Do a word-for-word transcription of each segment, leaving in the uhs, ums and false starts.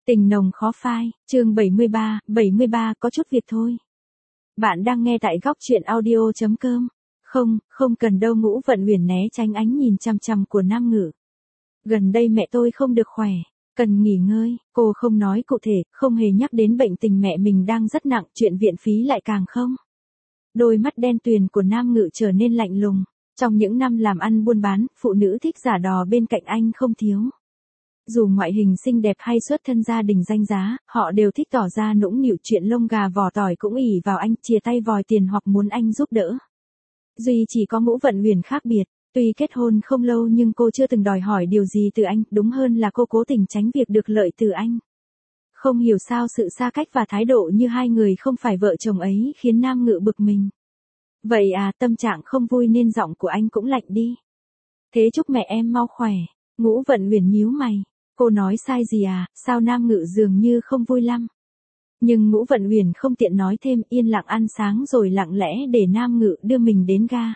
Tình nồng khó phai, chương bảy mươi ba, bảy mươi ba có chút việc thôi. Bạn đang nghe tại góc truyện audio chấm com. Không, không cần đâu. Ngũ Vận Uyển né tránh ánh nhìn chằm chằm của Nam Ngự. Gần đây mẹ tôi không được khỏe, cần nghỉ ngơi. Cô không nói cụ thể, không hề nhắc đến bệnh tình mẹ mình đang rất nặng, chuyện viện phí lại càng không. Đôi mắt đen tuyền của Nam Ngự trở nên lạnh lùng. Trong những năm làm ăn buôn bán, phụ nữ thích giả đò bên cạnh anh không thiếu. Dù ngoại hình xinh đẹp hay xuất thân gia đình danh giá, họ đều thích tỏ ra nũng nịu, chuyện lông gà vỏ tỏi cũng ỷ vào anh, chìa tay vòi tiền hoặc muốn anh giúp đỡ. Duy chỉ có Ngũ Vận Uyển khác biệt, tuy kết hôn không lâu nhưng cô chưa từng đòi hỏi điều gì từ anh, đúng hơn là cô cố tình tránh việc được lợi từ anh. Không hiểu sao sự xa cách và thái độ như hai người không phải vợ chồng ấy khiến Nam Ngự bực mình. Vậy à, tâm trạng không vui nên giọng của anh cũng lạnh đi. Thế chúc mẹ em mau khỏe. Ngũ Vận Uyển nhíu mày. Cô nói sai gì à, sao Nam Ngự dường như không vui lắm. Nhưng Ngũ Vận Uyển không tiện nói thêm, yên lặng ăn sáng rồi lặng lẽ để Nam Ngự đưa mình đến ga.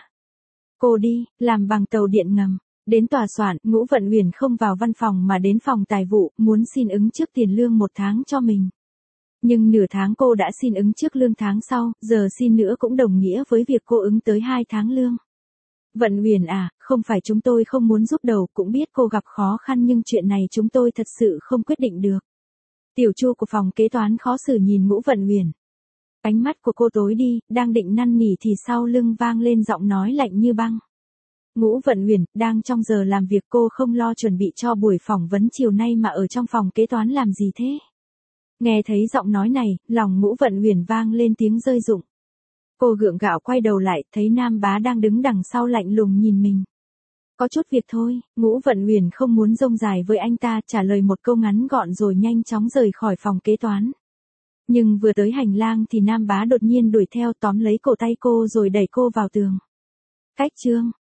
Cô đi, làm bằng tàu điện ngầm. Đến tòa soạn, Ngũ Vận Uyển không vào văn phòng mà đến phòng tài vụ, muốn xin ứng trước tiền lương một tháng cho mình. Nhưng nửa tháng cô đã xin ứng trước lương tháng sau, giờ xin nữa cũng đồng nghĩa với việc cô ứng tới hai tháng lương. Vận Uyển à, không phải chúng tôi không muốn giúp đầu, cũng biết cô gặp khó khăn nhưng chuyện này chúng tôi thật sự không quyết định được. Tiểu Chu của phòng kế toán khó xử nhìn Ngũ Vận Uyển. Ánh mắt của cô tối đi, đang định năn nỉ thì sau lưng vang lên giọng nói lạnh như băng. Ngũ Vận Uyển, đang trong giờ làm việc, cô không lo chuẩn bị cho buổi phỏng vấn chiều nay mà ở trong phòng kế toán làm gì thế? Nghe thấy giọng nói này, lòng Ngũ Vận Uyển vang lên tiếng rơi rụng. Cô gượng gạo quay đầu lại, thấy Nam Bá đang đứng đằng sau lạnh lùng nhìn mình. Có chút việc thôi. Ngũ Vận Uyển không muốn rông dài với anh ta, trả lời một câu ngắn gọn rồi nhanh chóng rời khỏi phòng kế toán. Nhưng vừa tới hành lang thì Nam Bá đột nhiên đuổi theo, tóm lấy cổ tay cô rồi đẩy cô vào tường. Cách chương,